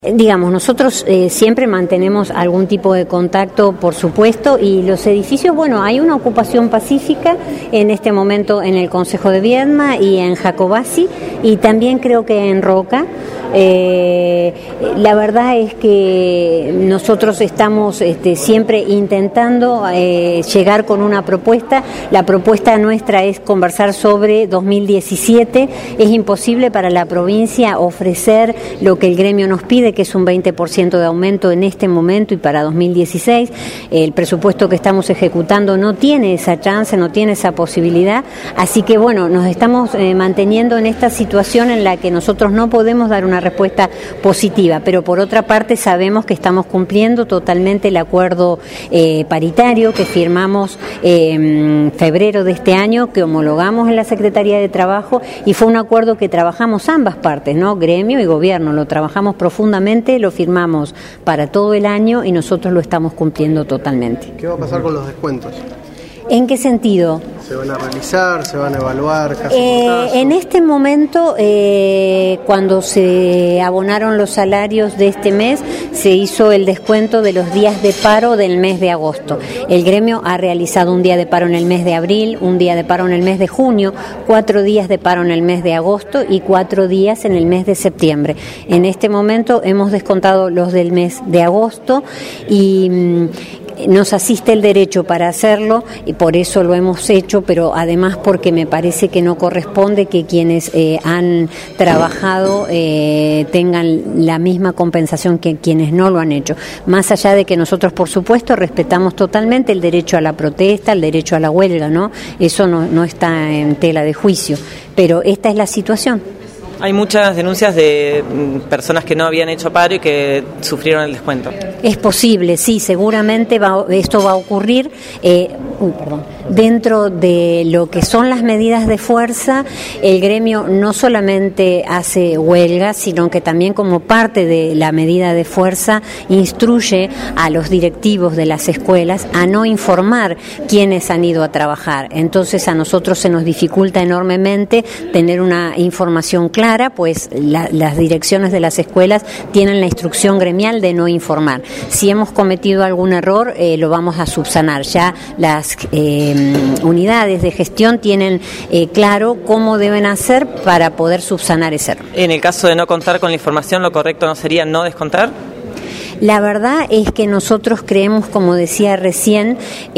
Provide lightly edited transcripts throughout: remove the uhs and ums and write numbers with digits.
Digamos, nosotros siempre mantenemos algún tipo de contacto, por supuesto, y los edificios, bueno, hay una ocupación pacífica en este momento en el Concejo de Viedma y en Jacobasi, y también creo que en Roca. La verdad es que nosotros estamos siempre intentando llegar con una propuesta. La propuesta nuestra es conversar sobre 2017. Es imposible para la provincia ofrecer lo que el gremio nos pide, que es un 20% de aumento en este momento y para 2016. El presupuesto que estamos ejecutando no tiene esa chance, no tiene esa posibilidad. Así que bueno, nos estamos manteniendo en esta situación en la que nosotros no podemos dar una respuesta positiva, pero por otra parte sabemos que estamos cumpliendo totalmente el acuerdo paritario que firmamos en febrero de este año, que homologamos en la Secretaría de Trabajo, y fue un acuerdo que trabajamos ambas partes, ¿no? Gremio y gobierno, lo trabajamos profundamente, lo firmamos para todo el año y nosotros lo estamos cumpliendo totalmente. ¿Qué va a pasar con los descuentos? ¿En qué sentido? ¿Se van a realizar? ¿Se van a evaluar? En este momento, cuando se abonaron los salarios de este mes, se hizo el descuento de los días de paro del mes de agosto. El gremio ha realizado un día de paro en el mes de abril, un día de paro en el mes de junio, 4 días de paro en el mes de agosto y 4 días en el mes de septiembre. En este momento hemos descontado los del mes de agosto y nos asiste el derecho para hacerlo y por eso lo hemos hecho, pero además porque me parece que no corresponde que quienes han trabajado tengan la misma compensación que quienes no lo han hecho. Más allá de que nosotros, por supuesto, respetamos totalmente el derecho a la protesta, el derecho a la huelga, ¿no? Eso no está en tela de juicio, pero esta es la situación. Hay muchas denuncias de personas que no habían hecho paro y que sufrieron el descuento. Es posible, sí, seguramente esto va a ocurrir. Dentro de lo que son las medidas de fuerza, el gremio no solamente hace huelga, sino que también como parte de la medida de fuerza instruye a los directivos de las escuelas a no informar quiénes han ido a trabajar. Entonces a nosotros se nos dificulta enormemente tener una información clara, pues las direcciones de las escuelas tienen la instrucción gremial de no informar. Si hemos cometido algún error, lo vamos a subsanar. Ya las unidades de gestión tienen claro cómo deben hacer para poder subsanar ese error. En el caso de no contar con la información, ¿lo correcto no sería no descontar? La verdad es que nosotros creemos, como decía recién,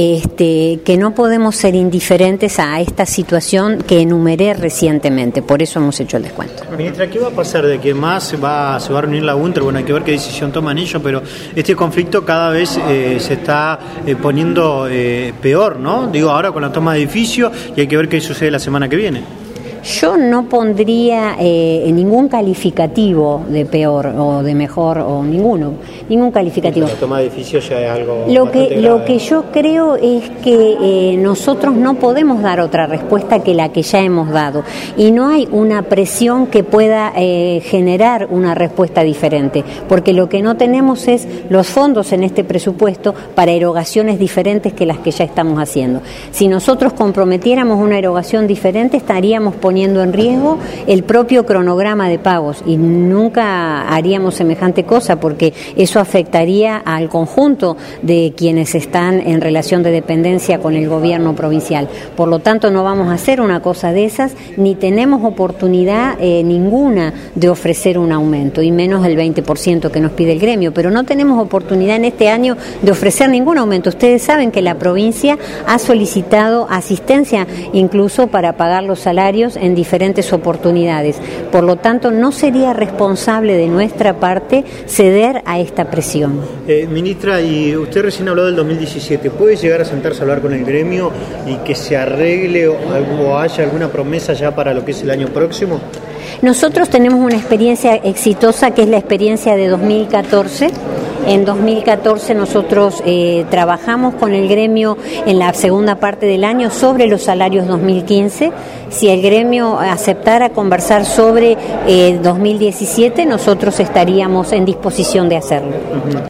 que no podemos ser indiferentes a esta situación que enumeré recientemente, por eso hemos hecho el descuento. Ministra, ¿qué va a pasar de que más se va a reunir la UNTRE? Bueno, hay que ver qué decisión toman ellos, pero este conflicto cada vez se está poniendo peor, ¿no? Digo, ahora con la toma de edificio, y hay que ver qué sucede la semana que viene. Yo no pondría ningún calificativo de peor o de mejor o ningún calificativo. La toma de edificios ya es algo lo que yo creo es que nosotros no podemos dar otra respuesta que la que ya hemos dado y no hay una presión que pueda generar una respuesta diferente, porque lo que no tenemos es los fondos en este presupuesto para erogaciones diferentes que las que ya estamos haciendo. Si nosotros comprometiéramos una erogación diferente, estaríamos poniendo en riesgo el propio cronograma de pagos y nunca haríamos semejante cosa, porque eso afectaría al conjunto de quienes están en relación de dependencia con el gobierno provincial. Por lo tanto, no vamos a hacer una cosa de esas, ni tenemos oportunidad ninguna de ofrecer un aumento, y menos el 20% que nos pide el gremio, pero no tenemos oportunidad en este año de ofrecer ningún aumento. Ustedes saben que la provincia ha solicitado asistencia incluso para pagar los salarios en diferentes oportunidades. Por lo tanto, no sería responsable de nuestra parte ceder a esta presión. Ministra, y usted recién habló del 2017. ¿Puede llegar a sentarse a hablar con el gremio y que se arregle o haya alguna promesa ya para lo que es el año próximo? Nosotros tenemos una experiencia exitosa que es la experiencia de 2014. En 2014 nosotros trabajamos con el gremio en la segunda parte del año sobre los salarios 2015. Si el gremio aceptara conversar sobre 2017, nosotros estaríamos en disposición de hacerlo.